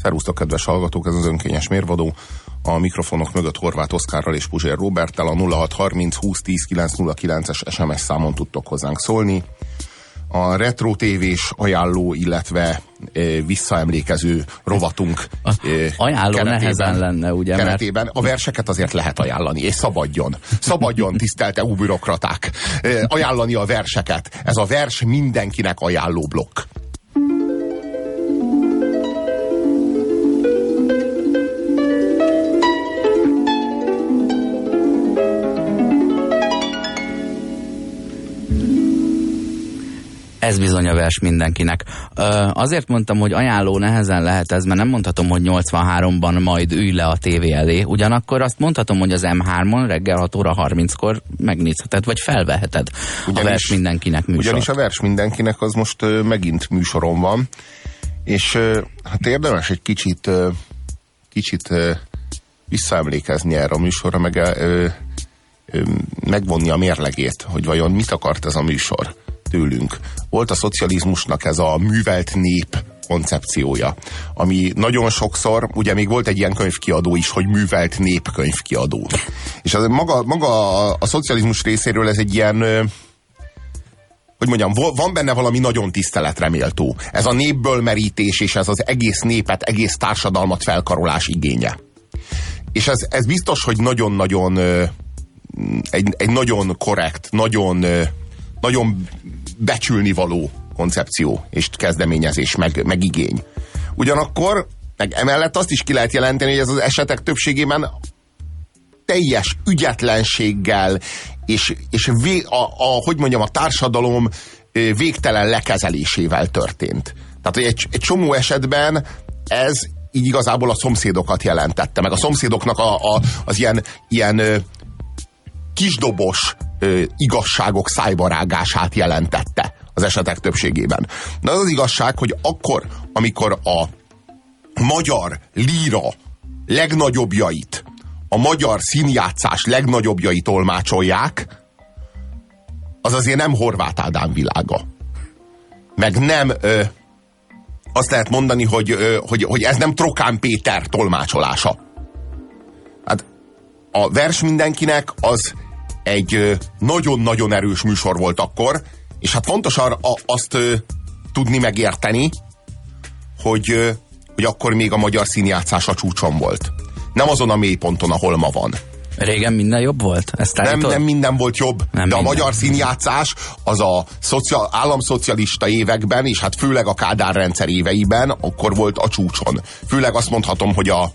Szervusztok, kedves hallgatók, ez az Önkényes Mérvadó. A mikrofonok mögött Horváth Oszkárral és Puzsér Róberttel a 0630 2010 909-es SMS számon tudtok hozzánk szólni. A retro tévés ajánló, illetve visszaemlékező rovatunk ajánló nehezen lenne, ugye? Keretében a verseket azért lehet ajánlani, és szabadjon. Szabadjon, tisztelt EU bürokraták. Ajánlani a verseket. Ez a vers mindenkinek ajánló blokk. Ez bizony a vers mindenkinek. Azért mondtam, hogy ajánló nehezen lehet ez, mert nem mondhatom, hogy 83-ban majd ülj le a tévé elé. Ugyanakkor azt mondhatom, hogy az M3-on reggel 6 óra 30-kor megnézheted, vagy felveheted a vers mindenkinek műsor. Ugyanis a vers mindenkinek az most megint műsoron van, és hát érdemes egy kicsit visszaemlékezni erre a műsorra, megvonni a mérlegét, hogy vajon mit akart ez a műsor tőlünk. Volt a szocializmusnak ez a művelt nép koncepciója, ami nagyon sokszor, ugye még volt egy ilyen könyvkiadó is, hogy művelt nép könyvkiadó. És az maga a szocializmus részéről ez egy ilyen, hogy mondjam, van benne valami nagyon tiszteletre méltó. Ez a népből merítés, és ez az egész népet, egész társadalmat felkarolás igénye. És ez biztos, hogy nagyon-nagyon egy nagyon korrekt, nagyon becsülnivaló koncepció és kezdeményezés, meg igény. Ugyanakkor, meg emellett azt is ki lehet jelenteni, hogy ez az esetek többségében teljes ügyetlenséggel és hogy mondjam, a társadalom végtelen lekezelésével történt. Tehát, hogy egy csomó esetben ez így igazából a szomszédokat jelentette, meg a szomszédoknak az ilyen kisdobos igazságok szájbarágását jelentette az esetek többségében. De az igazság, hogy akkor, amikor a magyar líra legnagyobbjait, a magyar színjátszás legnagyobbjait tolmácsolják, az azért nem Horváth Ádám világa. Meg nem azt lehet mondani, hogy ez nem Trokán Péter tolmácsolása. Hát a vers mindenkinek az egy nagyon-nagyon erős műsor volt akkor, és hát fontos azt tudni megérteni, hogy akkor még a magyar színjátszás a csúcson volt. Nem azon a mélyponton, ahol ma van. Régen minden jobb volt? Nem minden volt jobb, de minden. A magyar színjátszás az a államszocialista években, és hát főleg a Kádár rendszer éveiben akkor volt a csúcson. Főleg azt mondhatom, hogy a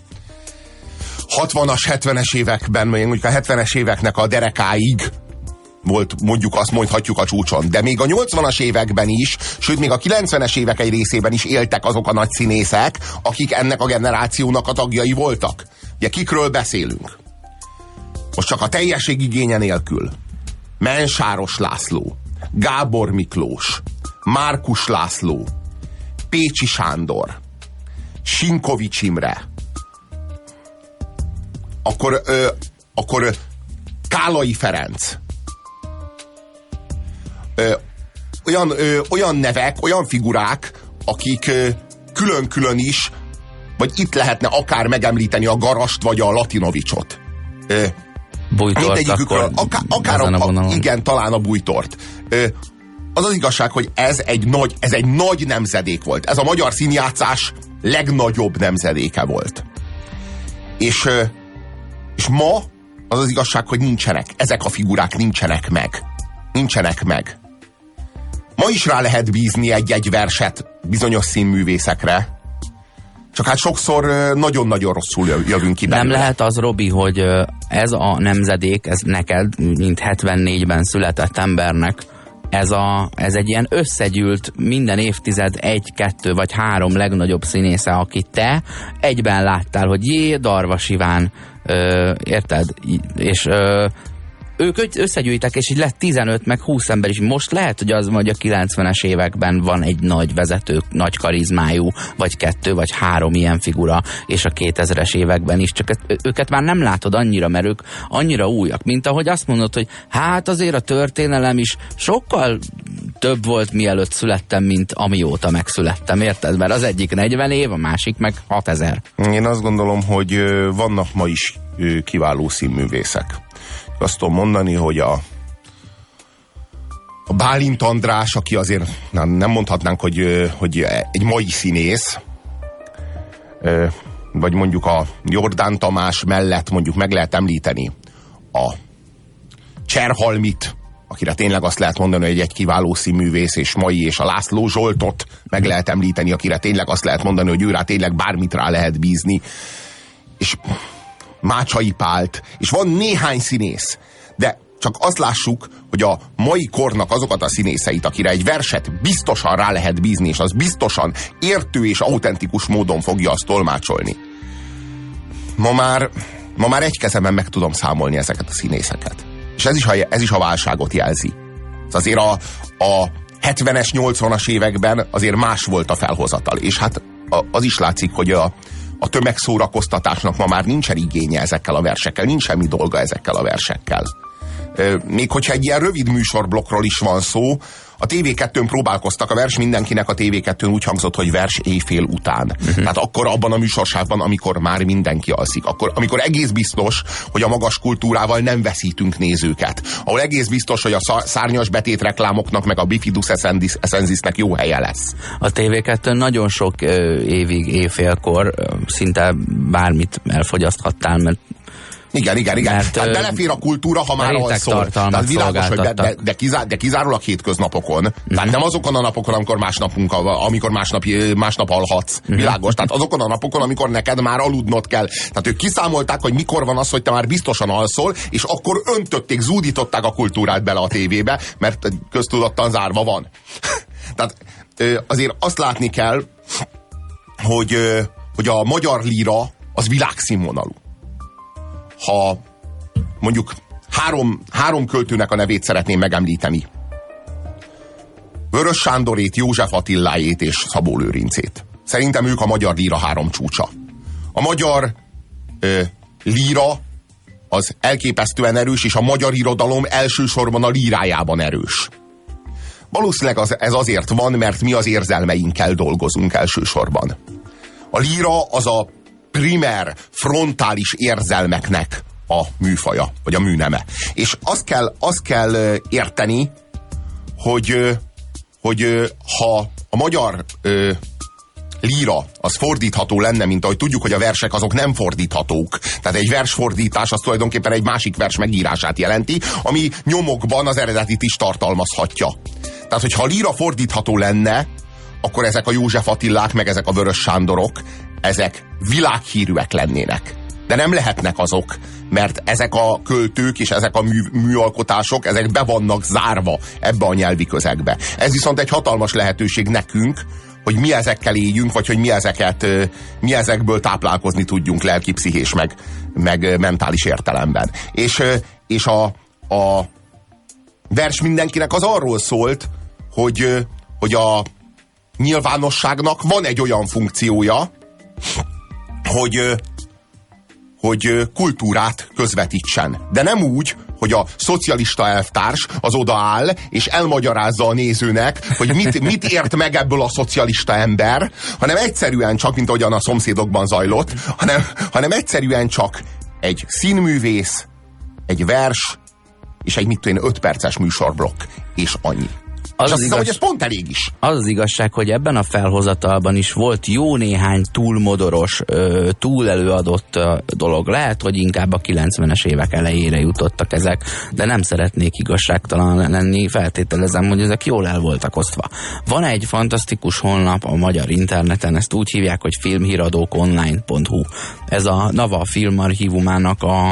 60-as, 70-es években, mondjuk a 70-es éveknek a derekáig volt, mondjuk azt mondhatjuk a csúcson. De még a 80-as években is, sőt még a 90-es évek egy részében is éltek azok a nagy színészek, akik ennek a generációnak a tagjai voltak. Ugye kikről beszélünk? Most csak a teljesség igénye nélkül. Mensáros László, Gábor Miklós, Márkus László, Pécsi Sándor, Sinkovics Imre, akkor Kálai Ferenc. Olyan nevek, olyan figurák, akik külön-külön is, vagy itt lehetne akár megemlíteni a Garast, vagy a Latinovicsot. Mindegyikükről, igen, talán a Bújtort. Az igazság, hogy ez egy nagy nemzedék volt. Ez a magyar színjátszás legnagyobb nemzedéke volt. És ma az igazság, hogy nincsenek. Ezek a figurák nincsenek meg. Ma is rá lehet bízni egy-egy verset bizonyos színművészekre. Csak hát sokszor nagyon-nagyon rosszul jövünk ki belőle. Nem lehet az, Robi, hogy ez a nemzedék, ez neked, mint 74-ben született embernek, ez egy ilyen összegyűlt minden évtized 1, 2 vagy 3 legnagyobb színésze, akit te egyben láttál, hogy Darvas Iván, érted? És ők összegyűjtek, és így lett 15 meg 20 ember is. Most lehet, hogy az, hogy a 90-es években van egy nagy vezető, nagy karizmájú, vagy 2 vagy 3 ilyen figura, és a 2000-es években is, csak őket már nem látod annyira, mert ők annyira újak, mint ahogy azt mondod, hogy hát azért a történelem is sokkal több volt, mielőtt születtem, mint amióta megszülettem, érted? Mert az egyik 40 év, a másik meg 6000. Én azt gondolom, hogy vannak ma is kiváló színművészek. Azt tudom mondani, hogy a Bálint András, aki azért nem mondhatnánk, hogy egy mai színész, vagy mondjuk a Jordán Tamás mellett mondjuk meg lehet említeni a Cserhalmit, akire tényleg azt lehet mondani, hogy egy kiváló színművész és mai, és a László Zsoltot meg lehet említeni, akire tényleg azt lehet mondani, hogy őrá tényleg bármit rá lehet bízni, és Mácsai Pált, és van néhány színész, de csak azt lássuk, hogy a mai kornak azokat a színészeit, akire egy verset biztosan rá lehet bízni, és az biztosan értő és autentikus módon fogja azt tolmácsolni. Ma már egy kezemben meg tudom számolni ezeket a színészeket. És ez is a válságot jelzi. Azért a 70-es, 80-as években azért más volt a felhozatal. És hát az is látszik, hogy a tömegszórakoztatásnak ma már nincsen igénye ezekkel a versekkel, nincs semmi dolga ezekkel a versekkel. Még hogyha egy ilyen rövid műsorblokkról is van szó, a TV2-n próbálkoztak, a vers mindenkinek a TV2-n úgy hangzott, hogy vers éjfél után. Tehát akkor abban a műsorsávban, amikor már mindenki alszik. Amikor egész biztos, hogy a magas kultúrával nem veszítünk nézőket. Ahol egész biztos, hogy a szárnyas betét reklámoknak, meg a Bifidus Essenzisnek jó helye lesz. A TV2-n nagyon sok évig, éjfélkor szinte bármit elfogyaszthattál, mert igen. Hát belefér a kultúra, ha már alszol. Tehát világos, hogy de kizárólag hétköznapokon. Tehát nem azokon a napokon, amikor másnap alhatsz. Világos. Tehát azokon a napokon, amikor neked már aludnod kell. Tehát ők kiszámolták, hogy mikor van az, hogy te már biztosan alszol, és akkor öntötték, zúdították a kultúrát bele a tévébe, mert köztudottan zárva van. Tehát azért azt látni kell, hogy a magyar líra az világszínvonalú. Ha mondjuk három költőnek a nevét szeretném megemlíteni. Vörös Sándorét, József Attiláét és Szabó Lőrincét. Szerintem ők a magyar líra 3 csúcsa. A magyar líra az elképesztően erős, és a magyar irodalom elsősorban a lírájában erős. Valószínűleg ez azért van, mert mi az érzelmeinkkel dolgozunk elsősorban. A líra az a primer, frontális érzelmeknek a műfaja, vagy a műneme. És azt kell érteni, hogy ha a magyar líra az fordítható lenne, mint ahogy tudjuk, hogy a versek azok nem fordíthatók. Tehát egy versfordítás az tulajdonképpen egy másik vers megírását jelenti, ami nyomokban az eredetit is tartalmazhatja. Tehát, hogyha a líra fordítható lenne, akkor ezek a József Attilák, meg ezek a Vörös Sándorok, ezek világhírűek lennének. De nem lehetnek azok, mert ezek a költők és ezek a műalkotások, ezek be vannak zárva ebbe a nyelvi közegbe. Ez viszont egy hatalmas lehetőség nekünk, hogy mi ezekkel éljünk, vagy hogy mi ezekből táplálkozni tudjunk lelki, pszichés, meg mentális értelemben. És a vers mindenkinek az arról szólt, hogy a nyilvánosságnak van egy olyan funkciója, hogy kultúrát közvetítsen. De nem úgy, hogy a szocialista elvtárs az odaáll, és elmagyarázza a nézőnek, hogy mit ért meg ebből a szocialista ember, hanem egyszerűen csak, mint ahogyan a Szomszédokban zajlott, hanem egyszerűen csak egy színművész, egy vers, és egy 5 perces műsorblokk, és annyi. És azt hiszem, hogy ez pont elég is. Az az igazság, hogy ebben a felhozatalban is volt jó néhány túlmodoros, túl előadott dolog. Lehet, hogy inkább a 90-es évek elejére jutottak ezek, de nem szeretnék igazságtalan lenni, feltételezem, hogy ezek jól el voltak osztva. Van egy fantasztikus honlap a magyar interneten, ezt úgy hívják, hogy filmhíradókonline.hu. Ez a NAVA filmarchívumának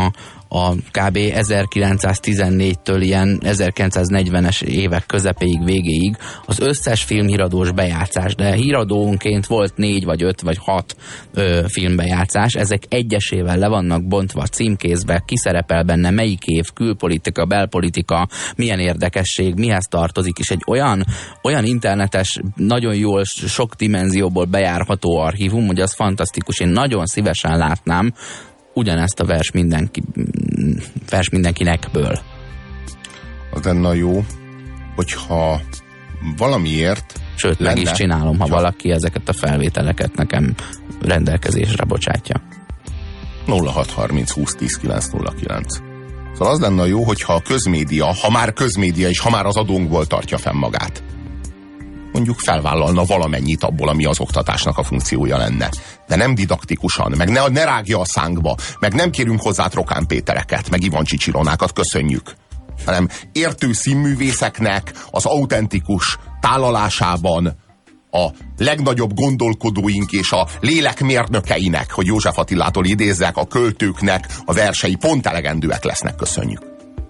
a kb. 1914-től ilyen 1940-es évek közepéig, végéig az összes filmhíradós bejátszás, de híradónként volt 4 vagy 5 vagy 6 filmbejátszás, ezek egyesével le vannak bontva címkézbe, ki szerepel benne, melyik év, külpolitika, belpolitika, milyen érdekesség, mihez tartozik, és egy olyan internetes, nagyon jól sok dimenzióból bejárható archívum, hogy az fantasztikus. Én nagyon szívesen látnám ugyanezt a vers mindenkinekből. Az lenne jó, hogyha valamiért sőt, meg is csinálom, ha valaki ezeket a felvételeket nekem rendelkezésre bocsátja. 0630 20 10 909. Szóval az lenne jó, hogyha a közmédia, ha már közmédia és ha már az adónkból tartja fenn magát, mondjuk felvállalna valamennyit abból, ami az oktatásnak a funkciója lenne. De nem didaktikusan, meg ne rágja a szánkba, meg nem kérünk hozzá Trokán Pétereket, meg Ivancsi Csironákat, köszönjük. Hanem értő színművészeknek az autentikus tálalásában a legnagyobb gondolkodóink és a lélekmérnökeinek, hogy József Attilától idézzek, a költőknek a versei pont elegendőek lesznek, köszönjük.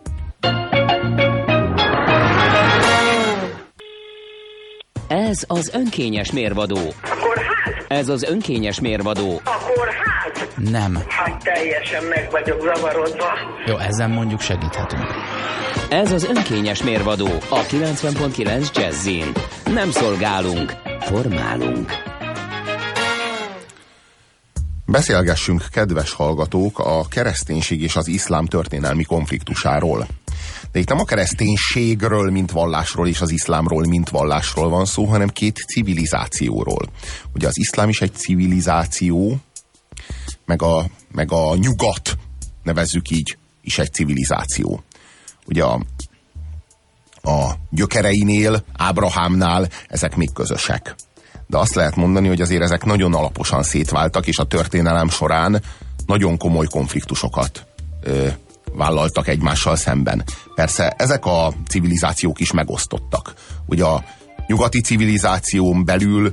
Ez az önkényes mérvadó. Akkor hát? Ez az önkényes mérvadó. Akkor hát? Nem. Hát teljesen meg vagyok zavarodva. Jó, ezen mondjuk segíthetünk. Ez az önkényes mérvadó a 90.9 Jazzin. Nem szolgálunk, formálunk. Beszélgessünk, kedves hallgatók, a kereszténység és az iszlám történelmi konfliktusáról. De itt nem a kereszténységről, mint vallásról, és az iszlámról, mint vallásról van szó, hanem két civilizációról. Ugye az iszlám is egy civilizáció, meg a nyugat, nevezzük így, is egy civilizáció. Ugye a gyökereinél, Ábrahámnál ezek még közösek. De azt lehet mondani, hogy azért ezek nagyon alaposan szétváltak, és a történelem során nagyon komoly konfliktusokat vállaltak egymással szemben. Persze ezek a civilizációk is megosztottak. Ugye a nyugati civilizáción belül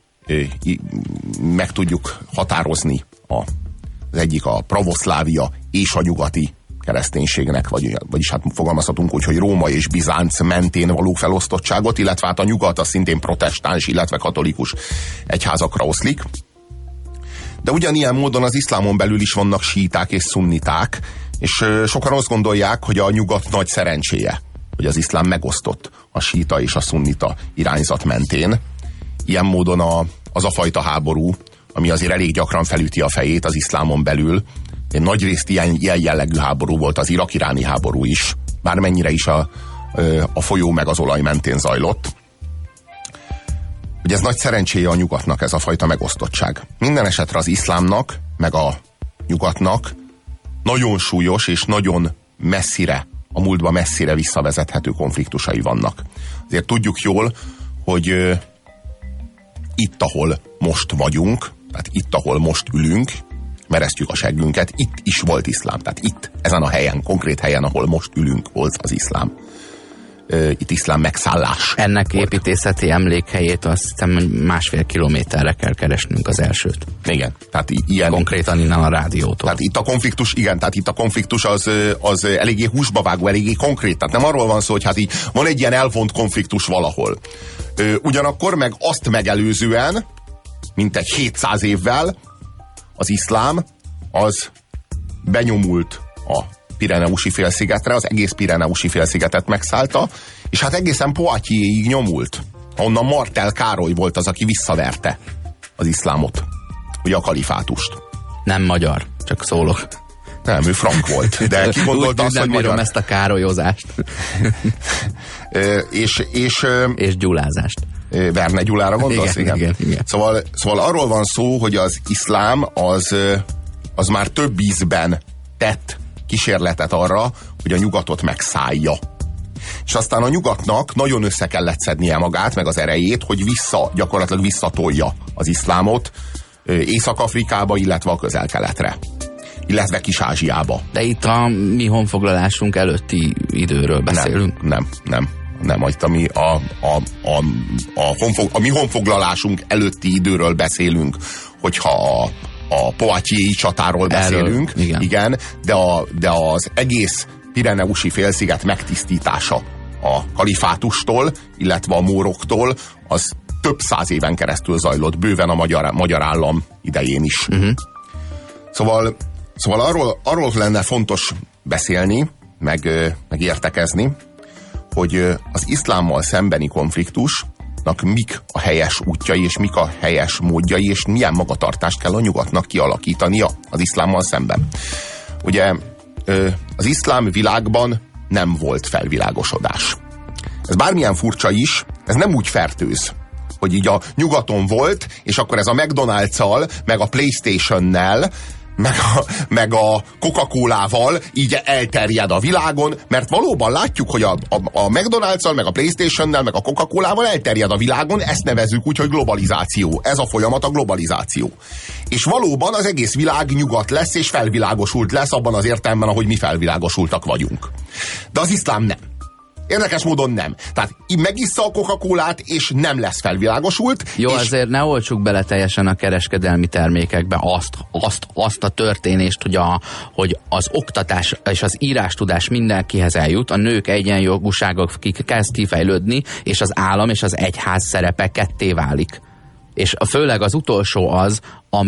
meg tudjuk határozni az egyik a pravoszlávia és a nyugati kereszténységnek, vagyis hát fogalmazhatunk úgy, hogy Róma és Bizánc mentén való felosztottságot, illetve hát a nyugat az szintén protestáns, illetve katolikus egyházakra oszlik. De ugyanilyen módon az iszlámon belül is vannak síiták és szunniták, és sokan azt gondolják, hogy a nyugat nagy szerencséje, hogy az iszlám megosztott a síita és a szunnita irányzat mentén. Ilyen módon az a fajta háború, ami azért elég gyakran felüti a fejét az iszlámon belül, egy nagyrészt ilyen jellegű háború volt az irak-iráni háború is, bármennyire is a folyó meg az olaj mentén zajlott. Hogy ez nagy szerencséje a nyugatnak, ez a fajta megosztottság. Minden esetre az iszlámnak, meg a nyugatnak nagyon súlyos és nagyon messzire, a múltba messzire visszavezethető konfliktusai vannak. Azért tudjuk jól, hogy itt, ahol most vagyunk, tehát itt, ahol most ülünk, meresztjük a seggünket, itt is volt iszlám. Tehát itt, ezen a helyen, konkrét helyen, ahol most ülünk, volt az iszlám. Itt iszlám megszállás. Ennek építészeti emlékhelyét azt hiszem, hogy 1,5 kilométerre kell keresnünk az elsőt. Igen. Tehát ilyen, konkrétan innen a rádiótól. Tehát itt a konfliktus, igen, tehát itt a konfliktus az eléggé húsba vágó, eléggé konkrét. Tehát nem arról van szó, hogy hát így van egy ilyen elvont konfliktus valahol. Ugyanakkor meg azt megelőzően, mint egy 700 évvel, az iszlám az benyomult a Pireneusi félszigetre, az egész Pireneusi félszigetet megszállta, és hát egészen Poitiéig nyomult. Onnan Martel Károly volt az, aki visszaverte az iszlámot, ugye a kalifátust. Nem magyar, csak szólok. Nem, ő frank volt, de ki gondolta azt, hogy magyar. Ezt a károlyozást. és gyulázást. Verne Gyulára gondolsz? Igen. Szóval arról van szó, hogy az iszlám az már több ízben tett kísérletet arra, hogy a nyugatot megszállja. És aztán a nyugatnak nagyon össze kellett szednie magát, meg az erejét, hogy gyakorlatilag visszatolja az iszlámot Észak-Afrikába, illetve a Közel-Keletre. Illetve Kis-Ázsiába. De itt a mi honfoglalásunk előtti időről beszélünk? Nem. Itt a mi honfoglalásunk előtti időről beszélünk, hogyha a Poitiers csatáról beszélünk, igen, de az egész Pireneusi félsziget megtisztítása a kalifátustól, illetve a móroktól, az több száz éven keresztül zajlott, bőven a magyar állam idején is. Szóval arról lenne fontos beszélni, meg értekezni, hogy az iszlámmal szembeni konfliktusnak mik a helyes útjai, és mik a helyes módjai, és milyen magatartást kell a nyugatnak kialakítania az iszlámmal szemben. Ugye az iszlám világban nem volt felvilágosodás. Ez bármilyen furcsa is, ez nem úgy fertőz, hogy így a nyugaton volt, és akkor ez a McDonald's-al, meg a PlayStation-nel, meg a Coca-Colával így elterjed a világon, mert valóban látjuk, hogy a McDonald's-al, meg a PlayStation-nel, meg a Coca-Colával elterjed a világon, ezt nevezzük úgy, hogy globalizáció. Ez a folyamat a globalizáció. És valóban az egész világ nyugat lesz, és felvilágosult lesz abban az értelemben, ahogy mi felvilágosultak vagyunk. De az iszlám nem. Érdekes módon nem. Tehát megissza a Coca-Colát, és nem lesz felvilágosult. Jó, azért ne oltsuk bele teljesen a kereskedelmi termékekbe azt a történést, hogy az oktatás és az írástudás mindenkihez eljut, a nők egyenjogúságok kezd kifejlődni, és az állam és az egyház szerepe ketté válik. És főleg az utolsó az,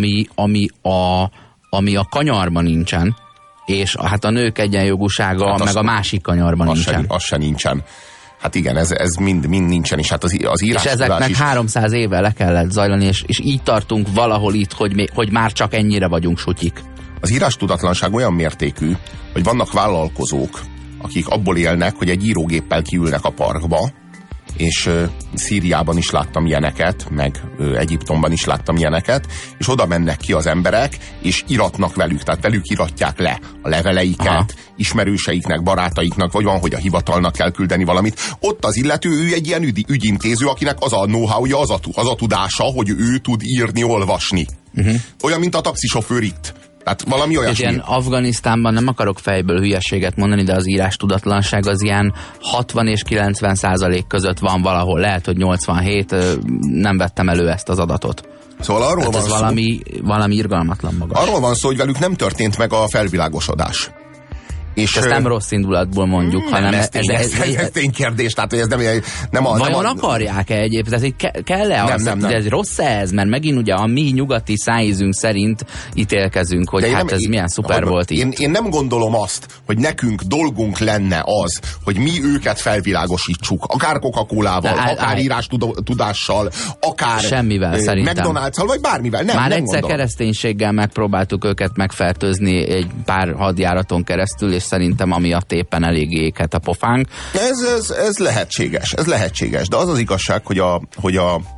ami a kanyarban nincsen, és hát a nők egyenjogúsága hát meg a másik kanyarban nincsen. Az se nincsen. Hát igen, ez mind nincsen, és hát az írás. És ezeknek is 300 éve le kellett zajlani, és így tartunk valahol itt, hogy már csak ennyire vagyunk sutyik. Az írástudatlanság olyan mértékű, hogy vannak vállalkozók, akik abból élnek, hogy egy írógéppel kiülnek a parkba, és Szíriában is láttam ilyeneket, meg Egyiptomban is láttam ilyeneket, és oda mennek ki az emberek, és iratnak velük, tehát velük iratják le a leveleiket, ismerőseiknek, barátaiknak, vagy van, hogy a hivatalnak kell küldeni valamit. Ott az illető, ő egy ilyen ügyintéző, akinek az a know-howja, az a tudása, hogy ő tud írni, olvasni. Olyan, mint a taxisofőr itt. Tehát valami olyasmi. Ilyen Afganisztánban nem akarok fejből hülyeséget mondani, de az írástudatlanság az ilyen 60 és 90% között van valahol. Lehet, hogy 87, nem vettem elő ezt az adatot. Szóval arról van ez szó, valami irgalmatlan magas. Arról van szó, hogy velük nem történt meg a felvilágosodás. És ezt nem rossz indulatból mondjuk, hanem ez ténykérdés, tehát hogy ez nem a... Vajon akarják-e egyébként? Kell-e az, hogy ez rossz-e ez? Mert megint ugye a mi nyugati szájízünk szerint ítélkezünk, hogy ez milyen szuper volt itt. Én nem gondolom azt, hogy nekünk dolgunk lenne az, hogy mi őket felvilágosítsuk, akár Coca-Colával, akár írástudással, akár semmivel szerintem. McDonald's-al, vagy bármivel. Nem, már nem egyszer gondolom. Kereszténységgel megpróbáltuk őket megfertőzni egy pár hadjáraton keresztül, és szerintem amiatt éppen elég éket a pofánk. Ez lehetséges, de az az igazság, hogy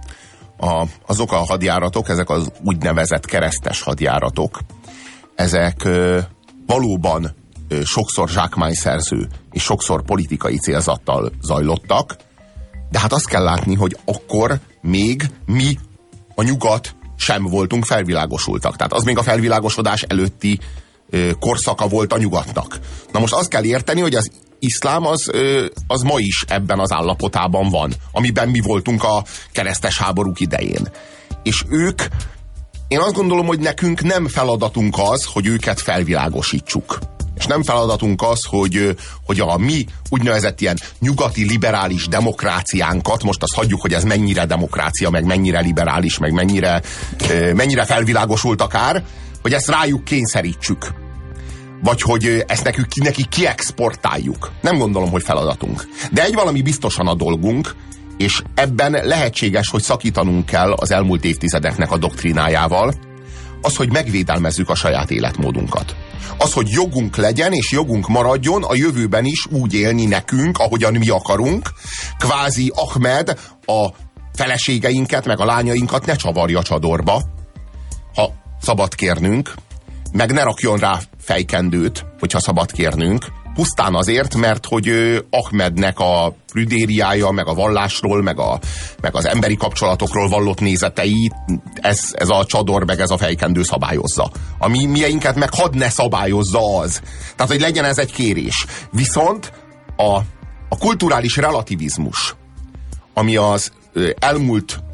azok a hadjáratok, ezek az úgynevezett keresztes hadjáratok, ezek valóban sokszor zsákmányszerző és sokszor politikai célzattal zajlottak, de hát azt kell látni, hogy akkor még mi, a nyugat sem voltunk felvilágosultak. Tehát az még a felvilágosodás előtti korszaka volt a nyugatnak. Na most azt kell érteni, hogy az iszlám az ma is ebben az állapotában van, amiben mi voltunk a keresztes háborúk idején. És ők, én azt gondolom, hogy nekünk nem feladatunk az, hogy őket felvilágosítsuk. És nem feladatunk az, hogy a mi úgynevezett ilyen nyugati liberális demokráciánkat, most azt hagyjuk, hogy ez mennyire demokrácia, meg mennyire liberális, meg mennyire felvilágosult akár, hogy ezt rájuk kényszerítsük. Vagy hogy ezt nekik kiexportáljuk. Nem gondolom, hogy feladatunk. De egy valami biztosan a dolgunk, és ebben lehetséges, hogy szakítanunk kell az elmúlt évtizedeknek a doktrinájával, az, hogy megvédelmezzük a saját életmódunkat. Az, hogy jogunk legyen, és jogunk maradjon a jövőben is úgy élni nekünk, ahogyan mi akarunk, kvázi Ahmed a feleségeinket, meg a lányainkat ne csavarja csadorba, ha szabad kérnünk, meg ne rakjon rá fejkendőt, hogyha szabad kérnünk, pusztán azért, mert hogy Ahmednek a prüdériája, meg a vallásról, meg az emberi kapcsolatokról vallott nézetei, ez a csador, meg ez a fejkendő szabályozza. A mieinket meg hadd ne szabályozza az. Tehát, hogy legyen ez egy kérés. Viszont a kulturális relativizmus, ami az elmúlt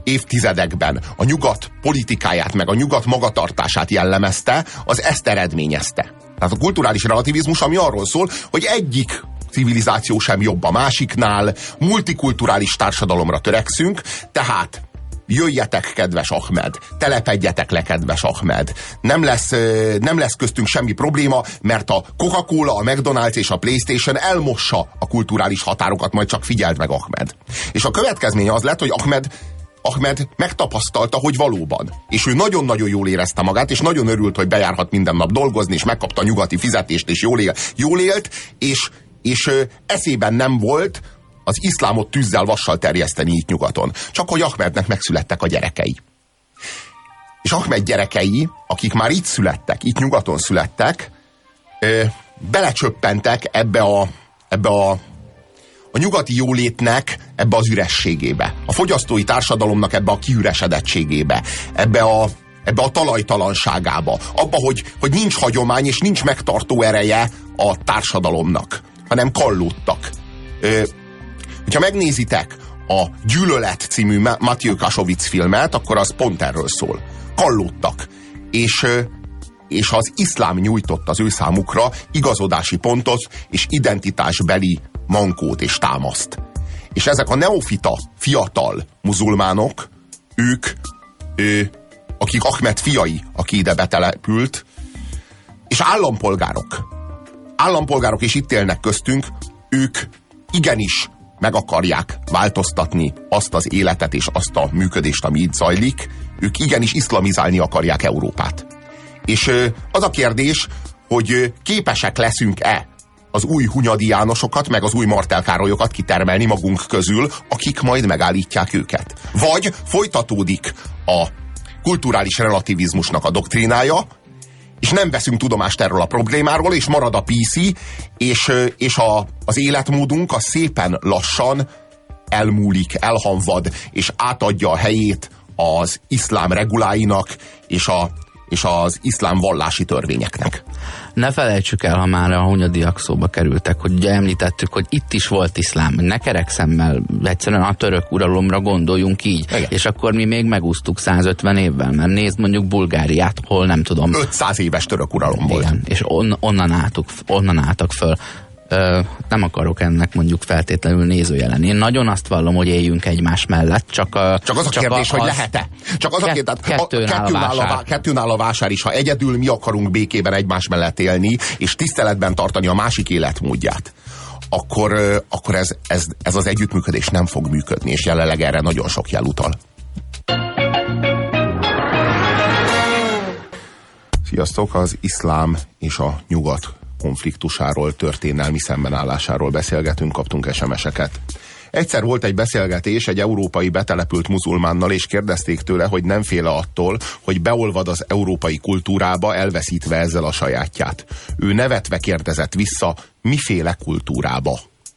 évtizedekben a nyugat politikáját, meg a nyugat magatartását jellemezte, az ezt eredményezte. Tehát a kulturális relativizmus, ami arról szól, hogy egyik civilizáció sem jobb a másiknál, multikulturális társadalomra törekszünk, tehát jöjjetek, kedves Ahmed, telepedjetek le, kedves Ahmed. Nem lesz köztünk semmi probléma, mert a Coca-Cola, a McDonald's és a PlayStation elmossa a kulturális határokat, majd csak figyeld meg, Ahmed. És a következménye az lett, hogy Ahmed megtapasztalta, hogy valóban. És ő nagyon-nagyon jól érezte magát, és nagyon örült, hogy bejárhat minden nap dolgozni, és megkapta a nyugati fizetést, és jól élt, és eszében nem volt az iszlámot tűzzel, vassal terjeszteni itt nyugaton. Csak hogy Ahmednek megszülettek a gyerekei. És Ahmed gyerekei, akik már itt születtek, itt nyugaton születtek, belecsöppentek ebbe a nyugati jólétnek ebbe az ürességébe. A fogyasztói társadalomnak ebbe a kiüresedettségébe. Ebbe a talajtalanságába. Abba, hogy nincs hagyomány és nincs megtartó ereje a társadalomnak, hanem kallódtak. Hogyha megnézitek a Gyűlölet című Matthew Kassovitz filmet, akkor az pont erről szól. Kallódtak. És az iszlám nyújtott az ő számukra igazodási pontot és identitásbeli mankót és támaszt. És ezek a neofita, fiatal muzulmánok, ők, akik Ahmed fiai, aki ide betelepült, és állampolgárok és itt élnek köztünk, ők igenis meg akarják változtatni azt az életet és azt a működést, ami itt zajlik. Ők igenis iszlamizálni akarják Európát. És az a kérdés, hogy képesek leszünk-e az új Hunyadi Jánosokat, meg az új Martel Károlyokat kitermelni magunk közül, akik majd megállítják őket. Vagy folytatódik a kulturális relativizmusnak a doktrínája, és nem veszünk tudomást erről a problémáról, és marad a PC, és az életmódunk az szépen lassan elmúlik, elhanvad, és átadja a helyét az iszlám reguláinak, és az iszlám vallási törvényeknek. Ne felejtsük el, ha már a hunyadiak szóba kerültek, hogy ugye említettük, hogy itt is volt iszlám, ne kerekszemmel, egyszerűen a török uralomra gondoljunk így. Igen. És akkor mi még megúsztuk 150 évvel, mert nézd mondjuk Bulgáriát, hol nem tudom. 500 éves török uralom volt. Igen, és onnan álltak föl. Nem akarok ennek mondjuk feltétlenül nézőjelen. Én nagyon azt vallom, hogy éljünk egymás mellett, csak az a kérdés, hogy lehet-e? Csak az a kérdés, kettőn áll a vásár is. Ha egyedül mi akarunk békében egymás mellett élni, és tiszteletben tartani a másik életmódját, akkor ez az együttműködés nem fog működni, és jelenleg erre nagyon sok jel utal. Sziasztok, az iszlám és a nyugat konfliktusáról, történelmi szembenállásáról beszélgetünk, kaptunk SMS-eket. Egyszer volt egy beszélgetés egy európai betelepült muzulmánnal, és kérdezték tőle, hogy nem fél attól, hogy beolvad az európai kultúrába, elveszítve ezzel a sajátját. Ő nevetve kérdezett vissza, miféle kultúrába?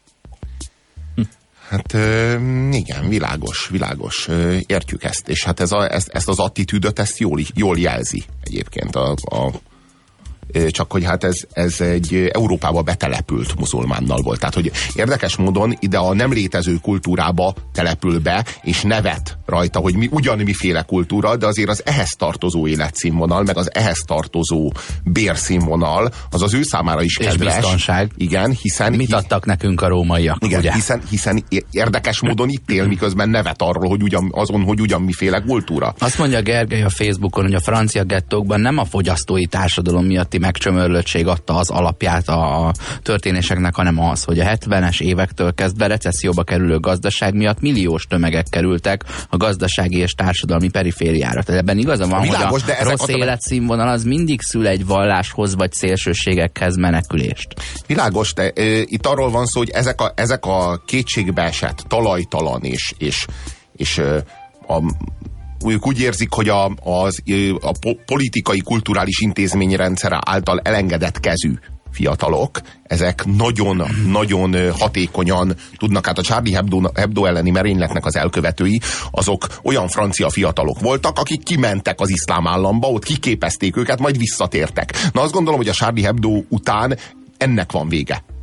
Hát igen, világos, értjük ezt, és hát ezt az attitűdöt ezt jól jelzi egyébként csak hogy hát ez egy Európába betelepült muzulmánnal volt. Tehát, hogy érdekes módon ide a nem létező kultúrába települ be, és nevet rajta, hogy ugyan miféle kultúra, de azért az ehhez tartozó életszínvonal, meg az ehhez tartozó bérszínvonal, az ő számára is kedves. És biztonság. Igen, hiszen... Mit adtak nekünk a rómaiak, igen, ugye? Hiszen érdekes módon itt él, miközben nevet arról, hogy ugyan miféle kultúra. Azt mondja Gergely a Facebookon, hogy a francia gettókban nem a fogyasztói társadalom miatti megcsömörlöttség adta az alapját a történéseknek, hanem az, hogy a 70-es évektől kezdve recesszióba kerülő gazdaság miatt milliós tömegek kerültek a gazdasági és társadalmi perifériára. Tehát ebben igaza van, világos, hogy a rossz életszínvonal az mindig szül egy valláshoz vagy szélsőségekhez menekülést. Világos, de itt arról van szó, hogy ezek a kétségbeesett, talajtalan és ők úgy érzik, hogy a politikai, kulturális intézményrendszere által elengedett kezű fiatalok, ezek nagyon hatékonyan tudnak, hát a Charlie Hebdo elleni merényletnek az elkövetői, azok olyan francia fiatalok voltak, akik kimentek az iszlám államba, ott kiképezték őket, majd visszatértek. Na azt gondolom, hogy a Charlie Hebdo után ennek van vége.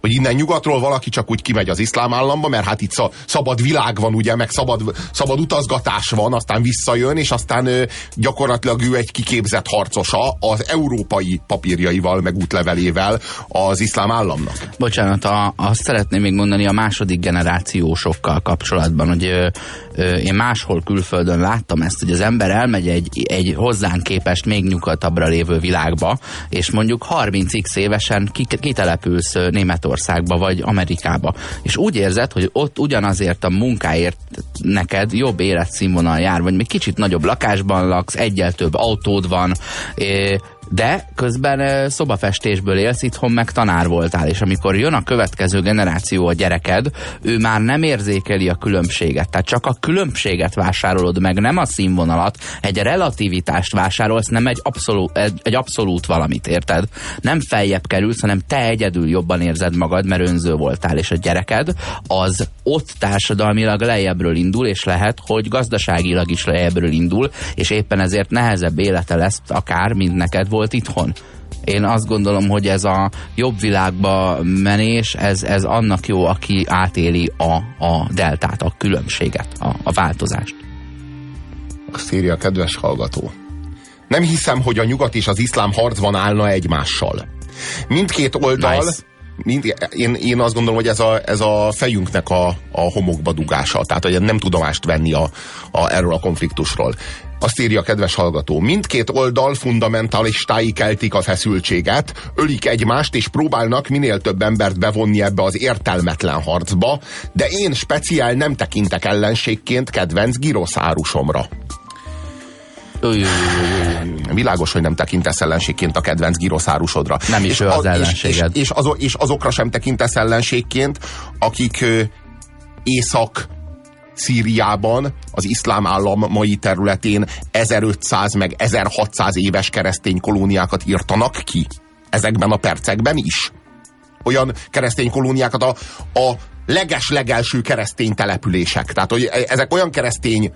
Hogy innen nyugatról valaki csak úgy kimegy az iszlám államba, mert hát itt szabad világ van, ugye, meg szabad utazgatás van, aztán visszajön, és aztán gyakorlatilag ő egy kiképzett harcosa az európai papírjaival, meg útlevelével az iszlám államnak. Bocsánat, azt szeretném még mondani a második generációsokkal kapcsolatban, hogy én máshol külföldön láttam ezt, hogy az ember elmegy egy hozzánk képest még nyugatabbra lévő világba, és mondjuk 30x évesen kitelepülsz Németországba vagy Amerikába, és úgy érzed, hogy ott ugyanazért a munkáért neked jobb életszínvonal jár, vagy még kicsit nagyobb lakásban laksz, egyel több autód van, de közben szobafestésből élsz, itthon meg tanár voltál, és amikor jön a következő generáció, a gyereked, ő már nem érzékeli a különbséget. Tehát csak a különbséget vásárolod meg, nem a színvonalat, egy relativitást vásárolsz, nem egy abszolút valamit, érted? Nem feljebb kerülsz, hanem te egyedül jobban érzed magad, mert önző voltál, és a gyereked az ott társadalmilag lejjebbről indul, és lehet, hogy gazdaságilag is lejjebbről indul, és éppen ezért nehezebb élete lesz akár, mint neked volt itthon. Én azt gondolom, hogy ez a jobb világba menés, ez annak jó, aki átéli a deltát, a különbséget, a változást. Azt írja a kedves hallgató. Nem hiszem, hogy a nyugat és az iszlám harcban állna egymással. Mindkét oldal... Nice. Én azt gondolom, hogy ez a fejünknek a homokba dugása. Tehát, hogy nem tudomást venni erről a konfliktusról. Azt írja a kedves hallgató. Mindkét oldal fundamentalistái keltik a feszültséget, ölik egymást, és próbálnak minél több embert bevonni ebbe az értelmetlen harcba, de én speciál nem tekintek ellenségként kedvenc giroszárusomra. Világos, hogy nem tekintesz ellenségként a kedvenc giroszárusodra. Nem is ő az ellenséged. És azokra sem tekintesz ellenségként, akik Észak-Szíriában, az iszlám állam mai területén 1500 meg 1600 éves keresztény kolóniákat írtanak ki. Ezekben a percekben is. Olyan keresztény kolóniákat a leges-legelső keresztény települések. Tehát, hogy ezek olyan keresztény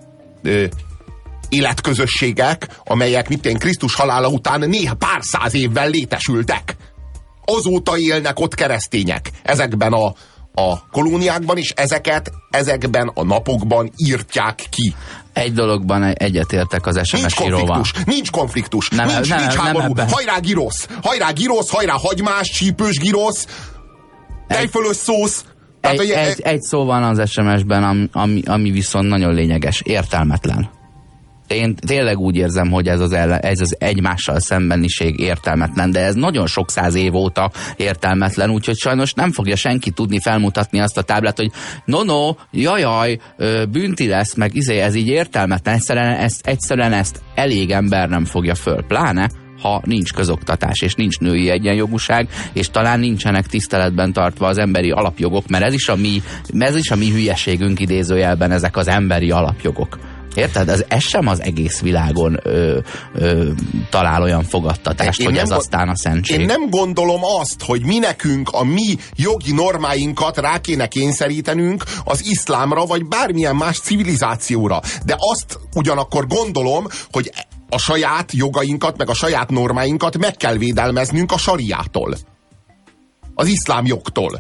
életközösségek, amelyek Krisztus halála után néha pár száz évvel létesültek. Azóta élnek ott keresztények ezekben a kolóniákban, és ezekben a napokban írtják ki. Egy dologban egyetértek az SMS íróval. Nincs konfliktus. Nincs háború. Hajrá girosz! Hajrá girosz, hajrá hagymás, csípős girosz, tejfölös szósz. Egy szó van az SMS-ben, ami viszont nagyon lényeges. Értelmetlen. Én tényleg úgy érzem, hogy ez az egymással szembeniség értelmetlen, de ez nagyon sok száz év óta értelmetlen, úgyhogy sajnos nem fogja senki tudni felmutatni azt a táblát, hogy jajaj, bünti lesz, meg ez így értelmetlen, egyszerűen ezt elég ember nem fogja föl, pláne ha nincs közoktatás, és nincs női egyenjogúság, és talán nincsenek tiszteletben tartva az emberi alapjogok, mert ez is a mi hülyeségünk idézőjelben, ezek az emberi alapjogok. Érted? Ez sem az egész világon talál olyan fogadtatást, hogy ez aztán a szentség. Én nem gondolom azt, hogy mi nekünk a mi jogi normáinkat rá kéne kényszerítenünk az iszlámra, vagy bármilyen más civilizációra. De azt ugyanakkor gondolom, hogy a saját jogainkat, meg a saját normáinkat meg kell védelmeznünk a sariától. Az iszlám jogtól.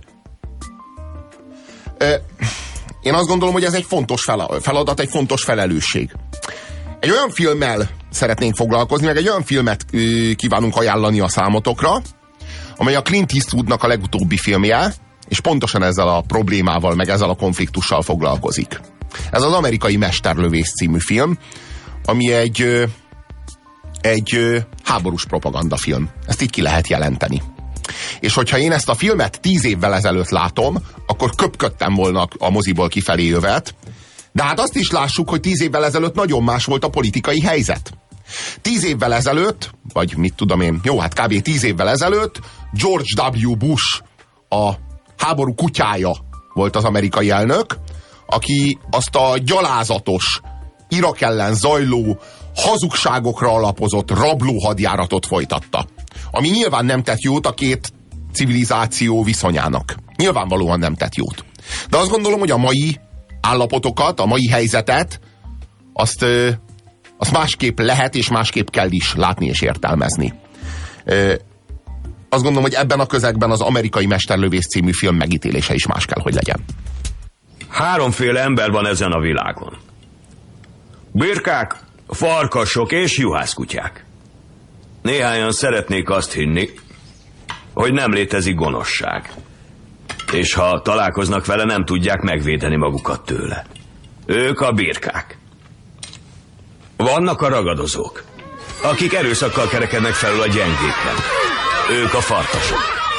Én azt gondolom, hogy ez egy fontos feladat, egy fontos felelősség. Egy olyan filmmel szeretnénk foglalkozni, meg egy olyan filmet kívánunk ajánlani a számotokra, amely a Clint Eastwoodnak a legutóbbi filmje, és pontosan ezzel a problémával, meg ezzel a konfliktussal foglalkozik. Ez az Amerikai Mesterlövész című film, ami egy háborús propagandafilm. Ezt így ki lehet jelenteni. És hogyha én ezt a filmet 10 évvel ezelőtt látom, akkor köpködtem volna a moziból kifelé jövet. De hát azt is lássuk, hogy 10 évvel ezelőtt nagyon más volt a politikai helyzet. 10 évvel ezelőtt, vagy mit tudom én, jó, hát kb. 10 évvel ezelőtt George W. Bush, a háború kutyája volt az amerikai elnök, aki azt a gyalázatos, Irak ellen zajló, hazugságokra alapozott rablóhadjáratot folytatta. Ami nyilván nem tett jót a két civilizáció viszonyának. Nyilvánvalóan nem tett jót. De azt gondolom, hogy a mai állapotokat, a mai helyzetet, azt másképp lehet és másképp kell is látni és értelmezni. azt gondolom, hogy ebben a közegben az Amerikai Mesterlövész című film megítélése is más kell, hogy legyen. 3 ember van ezen a világon. Birkák, farkasok és juhászkutyák. Néhányan szeretnék azt hinni, hogy nem létezik gonoszság. És ha találkoznak vele, nem tudják megvédeni magukat tőle. Ők a birkák. Vannak a ragadozók, akik erőszakkal kerekednek felül a gyengéken. Ők a farkasok.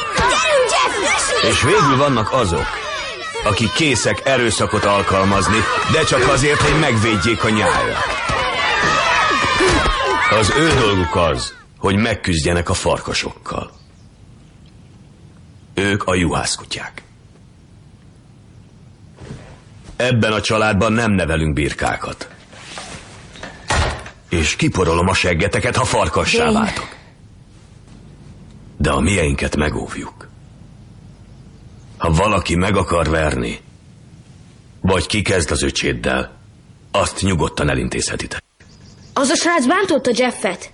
És végül vannak azok, akik készek erőszakot alkalmazni, de csak azért, hogy megvédjék a nyájat. Az ő dolguk az, hogy megküzdjenek a farkasokkal. Ők a juhászkutyák. Ebben a családban nem nevelünk birkákat. És kiporolom a seggeteket, ha farkassá váltok. De a mieinket megóvjuk. Ha valaki meg akar verni, vagy kikezd az öcséddel, azt nyugodtan elintézhetitek. Az a srác bántotta Jeffet.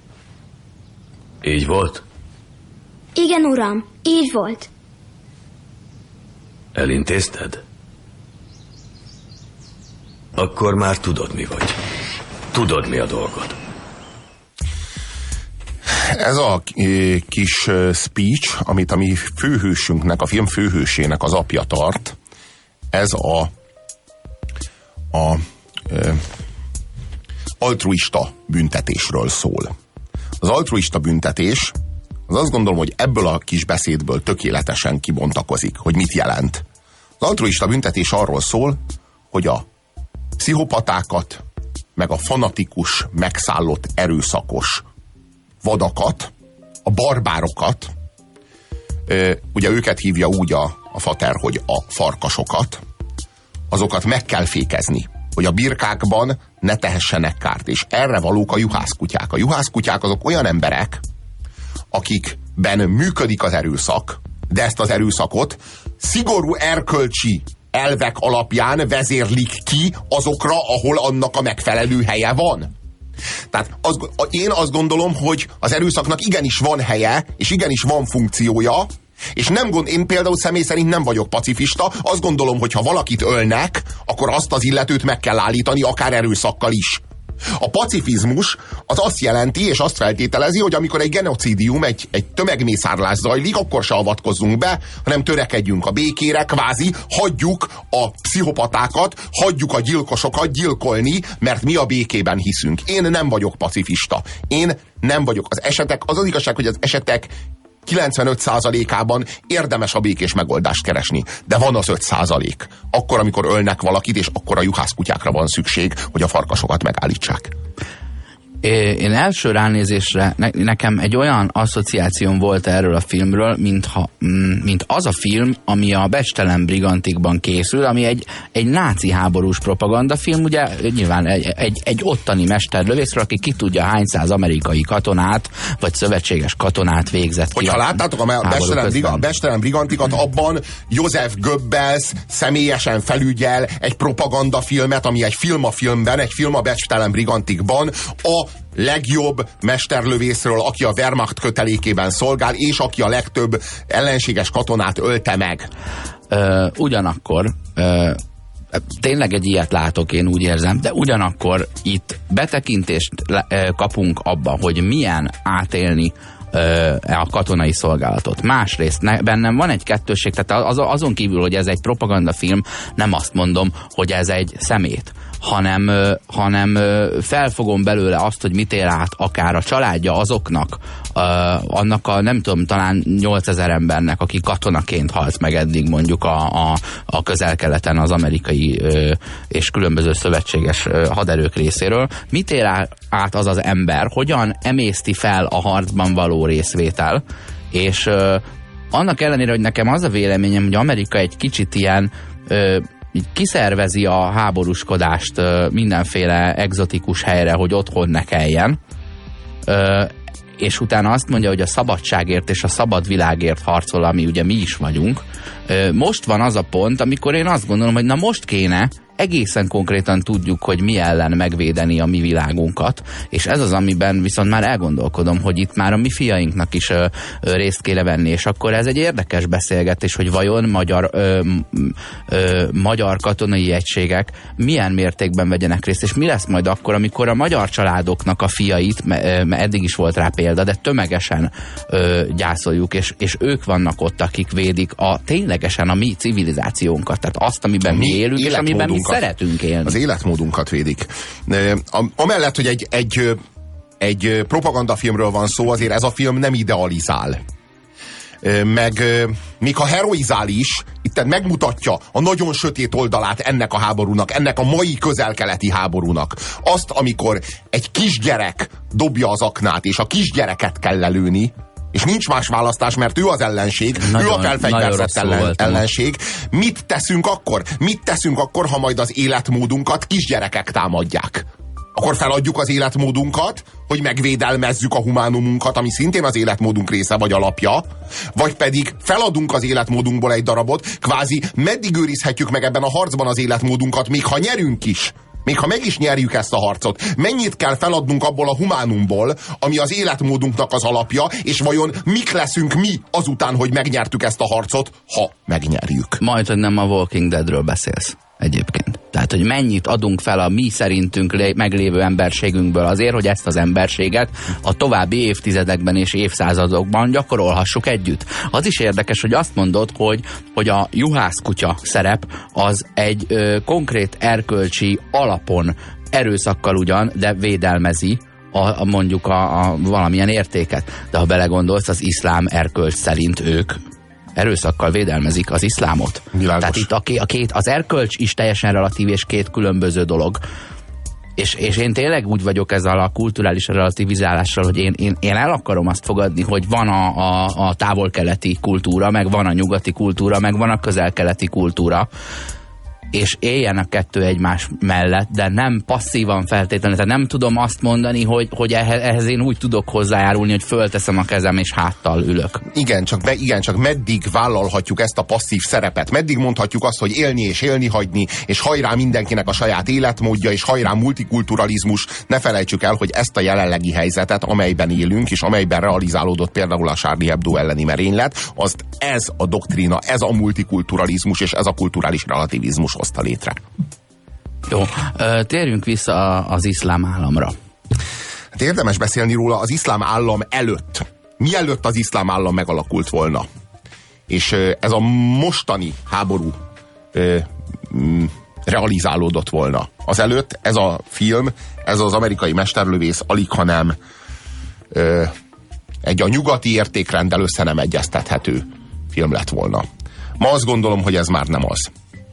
Így volt? Igen, uram, így volt. Elintézted? Akkor már tudod, mi vagy. Tudod, mi a dolgod. Ez a kis speech, amit a mi főhősünknek, a film főhősének az apja tart, ez altruista büntetésről szól. Az altruista büntetés, az azt gondolom, hogy ebből a kis beszédből tökéletesen kibontakozik, hogy mit jelent. Az altruista büntetés arról szól, hogy a pszichopatákat, meg a fanatikus, megszállott, erőszakos vadakat, a barbárokat, ugye őket hívja úgy a fater, hogy a farkasokat, azokat meg kell fékezni, hogy a birkákban ne tehessenek kárt, és erre valók a juhászkutyák. A juhászkutyák azok olyan emberek, akikben működik az erőszak, de ezt az erőszakot szigorú erkölcsi elvek alapján vezérlik ki azokra, ahol annak a megfelelő helye van. Tehát én azt gondolom, hogy az erőszaknak igenis van helye, és igenis van funkciója, és én például személy szerint nem vagyok pacifista, azt gondolom, hogy ha valakit ölnek, akkor azt az illetőt meg kell állítani, akár erőszakkal is. A pacifizmus az azt jelenti, és azt feltételezi, hogy amikor egy genocidium, egy tömegmészárlás zajlik, akkor se avatkozzunk be, hanem törekedjünk a békére, kvázi hagyjuk a pszichopatákat, hagyjuk a gyilkosokat gyilkolni, mert mi a békében hiszünk. Én nem vagyok pacifista. Én nem vagyok. Az igazság, hogy az esetek 95%-ában érdemes a békés megoldást keresni. De van az 5%. Akkor, amikor ölnek valakit, és akkor a juhászkutyákra van szükség, hogy a farkasokat megállítsák. Én első ránézésre nekem egy olyan asszociációm volt erről a filmről, mint az a film, ami a Becstelen Brigantikban készül, ami egy náci háborús propagandafilm, ugye nyilván egy ottani mesterlövészről, aki ki tudja hány száz amerikai katonát, vagy szövetséges katonát végzett. Hogyha láttátok a Becstelen Brigantikat, abban Joseph Goebbels személyesen felügyel egy propagandafilmet, ami egy film a filmben, egy film a Becstelen Brigantikban, a legjobb mesterlövészről, aki a Wehrmacht kötelékében szolgál, és aki a legtöbb ellenséges katonát ölte meg. Ugyanakkor tényleg egy ilyet látok, én úgy érzem, de ugyanakkor itt betekintést kapunk abba, hogy milyen átélni a katonai szolgálatot. Másrészt bennem van egy kettősség, tehát azon kívül, hogy ez egy propagandafilm, nem azt mondom, hogy ez egy szemét, hanem felfogom belőle azt, hogy mit él át akár a családja azoknak, annak a nem tudom, talán 8000 embernek, aki katonaként halt meg eddig mondjuk a közel-keleten az amerikai és különböző szövetséges haderők részéről. Mit él át az az ember, hogyan emészti fel a harcban való részvétel, és annak ellenére, hogy nekem az a véleményem, hogy Amerika egy kicsit ilyen kiszervezi a háborúskodást mindenféle egzotikus helyre, hogy otthon ne kelljen, és utána azt mondja, hogy a szabadságért és a szabad világért harcol, ami ugye mi is vagyunk. Most van az a pont, amikor én azt gondolom, hogy na most kéne egészen konkrétan tudjuk, hogy mi ellen megvédeni a mi világunkat, és ez az, amiben viszont már elgondolkodom, hogy itt már a mi fiainknak is részt kéne venni, és akkor ez egy érdekes beszélgetés, hogy vajon magyar katonai egységek milyen mértékben vegyenek részt, és mi lesz majd akkor, amikor a magyar családoknak a fiait, mert eddig is volt rá példa, de tömegesen gyászoljuk, és ők vannak ott, akik védik ténylegesen a mi civilizációnkat, tehát azt, amiben mi élünk, és amiben mi szeretünk élni. Az életmódunkat védik. Amellett, hogy egy propagandafilmről van szó, azért ez a film nem idealizál. Meg még ha heroizál is, itt megmutatja a nagyon sötét oldalát ennek a háborúnak, ennek a mai közel-keleti háborúnak. Azt, amikor egy kisgyerek dobja az aknát, és a kisgyereket kell lelőni, és nincs más választás, mert ő az ellenség, ő a felfegyverzett ellenség. Mit teszünk akkor? Mit teszünk akkor, ha majd az életmódunkat kisgyerekek támadják? Akkor feladjuk az életmódunkat, hogy megvédelmezzük a humánumunkat, ami szintén az életmódunk része vagy alapja, vagy pedig feladunk az életmódunkból egy darabot, kvázi meddig őrizhetjük meg ebben a harcban az életmódunkat, még ha nyerünk is. Még ha meg is nyerjük ezt a harcot, mennyit kell feladnunk abból a humánumból, ami az életmódunknak az alapja, és vajon mik leszünk mi azután, hogy megnyertük ezt a harcot, ha megnyerjük? Majd, hogy nem a Walking Deadről beszélsz egyébként. Tehát, hogy mennyit adunk fel a mi szerintünk meglévő emberségünkből azért, hogy ezt az emberséget a további évtizedekben és évszázadokban gyakorolhassuk együtt. Az is érdekes, hogy azt mondod, hogy a juhászkutya szerep az egy konkrét erkölcsi alapon, erőszakkal ugyan, de védelmezi mondjuk a valamilyen értéket. De ha belegondolsz, az iszlám erkölcs szerint ők erőszakkal védelmezik az iszlámot. Világos. Tehát itt az erkölcs is teljesen relatív és két különböző dolog. És én tényleg úgy vagyok ezzel a kulturális relativizálással, hogy én el akarom azt fogadni, hogy van a távol-keleti kultúra, meg van a nyugati kultúra, meg van a közel-keleti kultúra, és éljen a kettő egymás mellett, de nem passzívan feltétlenül. Tehát nem tudom azt mondani, hogy ehhez én úgy tudok hozzájárulni, hogy fölteszem a kezem és háttal ülök. Igen, csak meddig vállalhatjuk ezt a passzív szerepet? Meddig mondhatjuk azt, hogy élni és élni hagyni, és hajrá mindenkinek a saját életmódja, és hajrá multikulturalizmus. Ne felejtsük el, hogy ezt a jelenlegi helyzetet, amelyben élünk, és amelyben realizálódott például a Charlie Hebdo elleni merénylet, azt ez a doktrína, ez a multikulturalizmus, és ez a kulturális relativizmus hozta létre. Jó, térjünk vissza az iszlám államra. Hát érdemes beszélni róla az iszlám állam előtt. Mielőtt az iszlám állam megalakult volna. És ez a mostani háború realizálódott volna. Azelőtt ez a film, ez az amerikai mesterlövész aligha nem egy a nyugati értékrenddel össze nem egyeztethető film lett volna. Ma azt gondolom, hogy ez már nem az.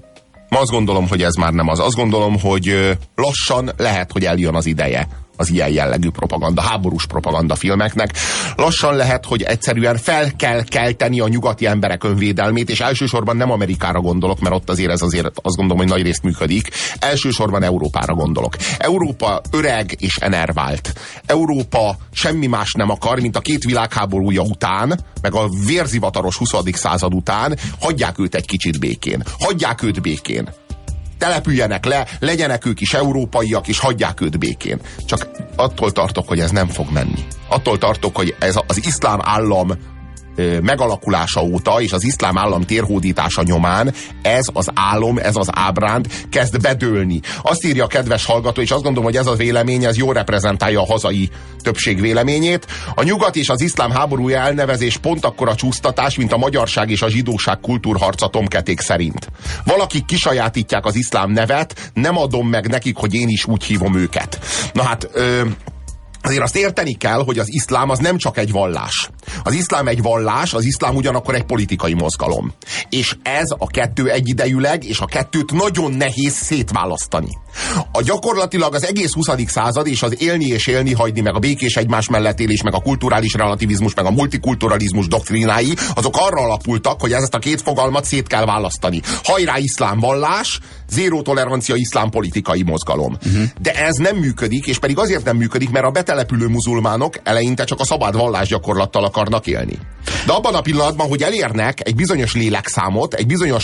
Azt gondolom, hogy lassan lehet, hogy eljön az ideje az ilyen jellegű propaganda, háborús propaganda filmeknek. Lassan lehet, hogy egyszerűen fel kell kelteni a nyugati emberek önvédelmét, és elsősorban nem Amerikára gondolok, mert ott azért ez azért azt gondolom, hogy nagy részt működik. Elsősorban Európára gondolok. Európa öreg és enervált. Európa semmi más nem akar, mint a két világháborúja után, meg a vérzivataros 20. század után, hagyják őt egy kicsit békén. Hagyják őt békén. Települjenek le, legyenek ők is európaiak, és hagyják őt békén. Csak attól tartok, hogy ez nem fog menni. Attól tartok, hogy ez az iszlám állam megalakulása óta, és az iszlám állam térhódítása nyomán ez az álom, ez az ábránd kezd bedőlni. Azt írja a kedves hallgató, és azt gondolom, hogy ez a vélemény, ez jól reprezentálja a hazai többség véleményét. A nyugat és az iszlám háborúja elnevezés pont akkora csúsztatás, mint a magyarság és a zsidóság kultúrharca tomketék szerint. Valakik kisajátítják az iszlám nevet, nem adom meg nekik, hogy én is úgy hívom őket. Na hát... Azért azt érteni kell, hogy az iszlám az nem csak egy vallás. Az iszlám egy vallás, az iszlám ugyanakkor egy politikai mozgalom. És ez a kettő egyidejűleg, és a kettőt nagyon nehéz szétválasztani. A gyakorlatilag az egész 20. század és az élni és élni hagyni, meg a békés egymás mellett élés, meg a kulturális relativizmus, meg a multikulturalizmus doktrínái, azok arra alapultak, hogy ezt a két fogalmat szét kell választani. Hajrá iszlám vallás, zéró tolerancia iszlám politikai mozgalom. De ez nem működik, és pedig azért nem működik, mert a betelepülő muzulmánok eleinte csak a szabad vallásgyakorlattal akarnak élni. De abban a pillanatban, hogy elérnek egy bizonyos lélekszámot, egy bizonyos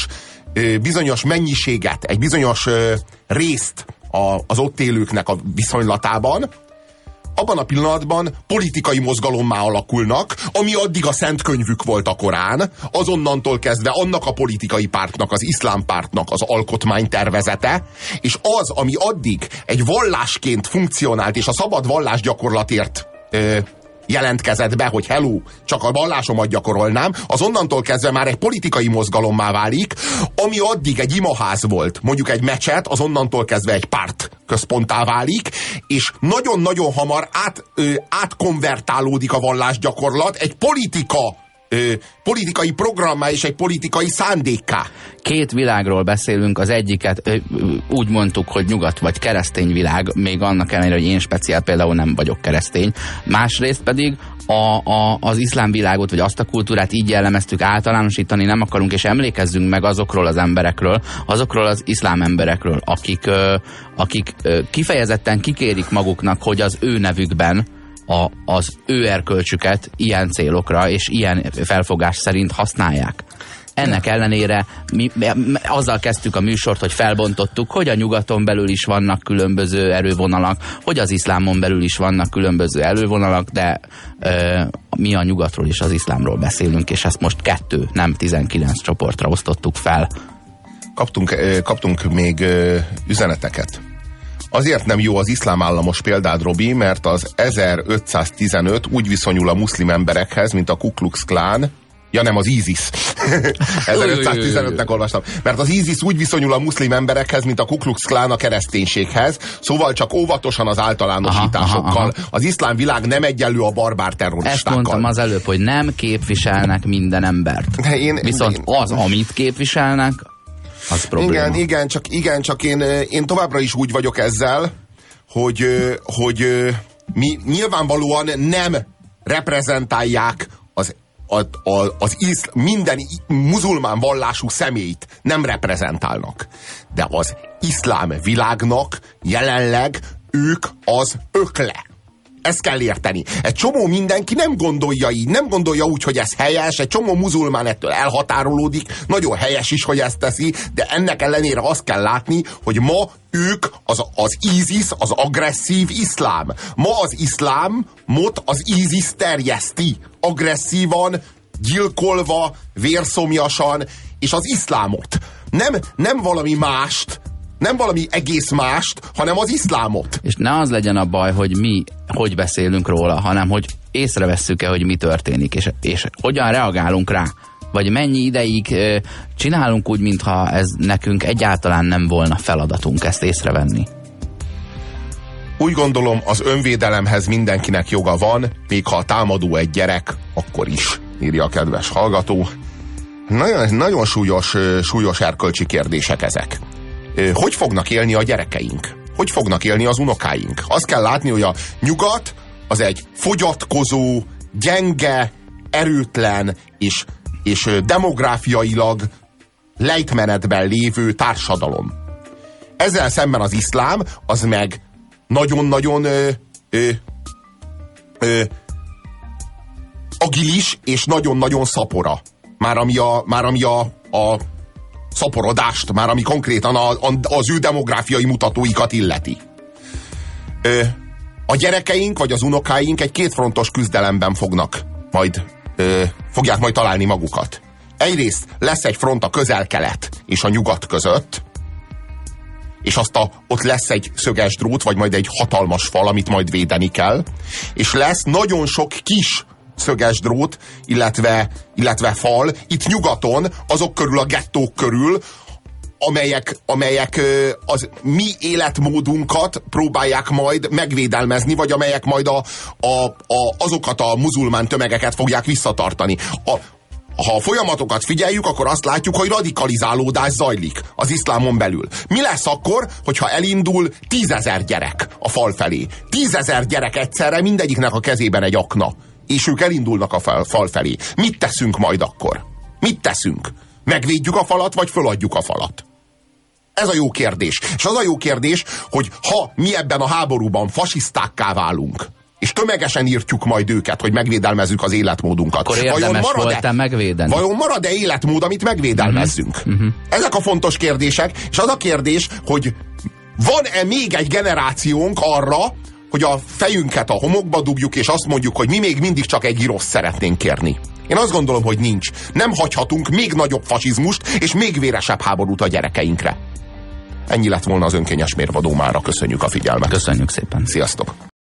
bizonyos mennyiséget, egy bizonyos részt az ott élőknek a viszonylatában, abban a pillanatban politikai mozgalommá alakulnak, ami addig a szent könyvük volt a Korán, azonnantól kezdve annak a politikai pártnak, az iszlám pártnak az alkotmánytervezete, és az, ami addig egy vallásként funkcionált, és a szabad vallásgyakorlatért jelentkezett be, hogy hello, csak a vallásomat gyakorolnám, az onnantól kezdve már egy politikai mozgalommá válik, ami addig egy imaház volt, mondjuk egy mecset, az onnantól kezdve egy párt központtá válik, és nagyon-nagyon hamar átkonvertálódik a vallásgyakorlat egy politikai programmá és egy politikai szándékká. Két világról beszélünk, az egyiket úgy mondtuk, hogy nyugat vagy keresztény világ, még annak ellenére, hogy én speciál például nem vagyok keresztény. Másrészt pedig az iszlám világot, vagy azt a kultúrát így jellemeztük, általánosítani nem akarunk, és emlékezzünk meg azokról az emberekről, azokról az iszlám emberekről, akik kifejezetten kikérik maguknak, hogy az ő nevükben az ő erkölcsüket ilyen célokra és ilyen felfogás szerint használják. Ennek ellenére mi azzal kezdtük a műsort, hogy felbontottuk, hogy a nyugaton belül is vannak különböző erővonalak, hogy az iszlámon belül is vannak különböző erővonalak, de mi a nyugatról és az iszlámról beszélünk, és ezt most 2, nem 19 csoportra osztottuk fel. Kaptunk még üzeneteket. Azért nem jó az iszlám államos példád, Robi, mert az 1515 úgy viszonyul a muszlim emberekhez, mint a Ku Klux Klan. Ja nem, az ISIS. 1515-nek olvastam. Mert az ISIS úgy viszonyul a muszlim emberekhez, mint a Ku Klux Klan a kereszténységhez, szóval csak óvatosan az általánosításokkal. Az iszlám világ nem egyenlő a barbár terroristákkal. Ezt mondtam az előbb, hogy nem képviselnek minden embert. Viszont az, amit képviselnek, az probléma. Igen, csak én továbbra is úgy vagyok ezzel, hogy nyilvánvalóan nem reprezentálják minden muzulmán vallású személyt nem reprezentálnak. De az iszlám világnak jelenleg ők az ökle. Ezt kell érteni. Egy csomó mindenki nem gondolja így, nem gondolja úgy, hogy ez helyes, egy csomó muzulmán ettől elhatárolódik, nagyon helyes is, hogy ezt teszi, de ennek ellenére azt kell látni, hogy ma ők az ISIS, az agresszív iszlám. Ma az iszlámot az ISIS terjeszti. Agresszívan, gyilkolva, vérszomjasan, és az iszlámot. Nem valami mást, nem valami egész mást, hanem az iszlámot. És ne az legyen a baj, hogy mi hogy beszélünk róla, hanem hogy észrevesszük-e, hogy mi történik, és hogyan reagálunk rá. Vagy mennyi ideig csinálunk úgy, mintha ez nekünk egyáltalán nem volna feladatunk ezt észrevenni. Úgy gondolom, az önvédelemhez mindenkinek joga van, még ha a támadó egy gyerek, akkor is, írja a kedves hallgató. Nagyon súlyos erkölcsi kérdések ezek. Hogy fognak élni a gyerekeink? Hogy fognak élni az unokáink? Azt kell látni, hogy a nyugat az egy fogyatkozó, gyenge, erőtlen és demográfiailag lejtmenetben lévő társadalom. Ezzel szemben az iszlám az meg nagyon-nagyon agilis és nagyon-nagyon szapora. Már ami a szaporodást, már ami konkrétan az ő demográfiai mutatóikat illeti. A gyerekeink vagy az unokáink egy kétfrontos küzdelemben fogják majd találni magukat. Egyrészt lesz egy front a Közel-Kelet és a Nyugat között, és ott lesz egy szöges drót, vagy majd egy hatalmas fal, amit majd védeni kell, és lesz nagyon sok kis szöges drót, illetve fal itt nyugaton, azok körül, a gettók körül, amelyek az mi életmódunkat próbálják majd megvédelmezni, vagy amelyek majd azokat a muzulmán tömegeket fogják visszatartani. Ha a folyamatokat figyeljük, akkor azt látjuk, hogy radikalizálódás zajlik az iszlámon belül. Mi lesz akkor, hogyha elindul 10 000 gyerek a fal felé? 10 000 gyerek egyszerre, mindegyiknek a kezében egy akna. És ők elindulnak a fal felé. Mit teszünk majd akkor? Mit teszünk? Megvédjük a falat, vagy föladjuk a falat? Ez a jó kérdés. És az a jó kérdés, hogy ha mi ebben a háborúban fasisztákká válunk, és tömegesen írtjuk majd őket, hogy megvédelmezzük az életmódunkat. Akkor érdemes volt-e megvédeni? Vajon marad-e életmód, amit megvédelmezzünk? Ezek a fontos kérdések, és az a kérdés, hogy van-e még egy generációnk arra, hogy a fejünket a homokba dugjuk, és azt mondjuk, hogy mi még mindig csak egy gyrosz szeretnénk kérni. Én azt gondolom, hogy nincs. Nem hagyhatunk még nagyobb fasizmust, és még véresebb háborút a gyerekeinkre. Ennyi lett volna az önkényes mérvadó mára. Köszönjük a figyelmet. Köszönjük szépen. Sziasztok!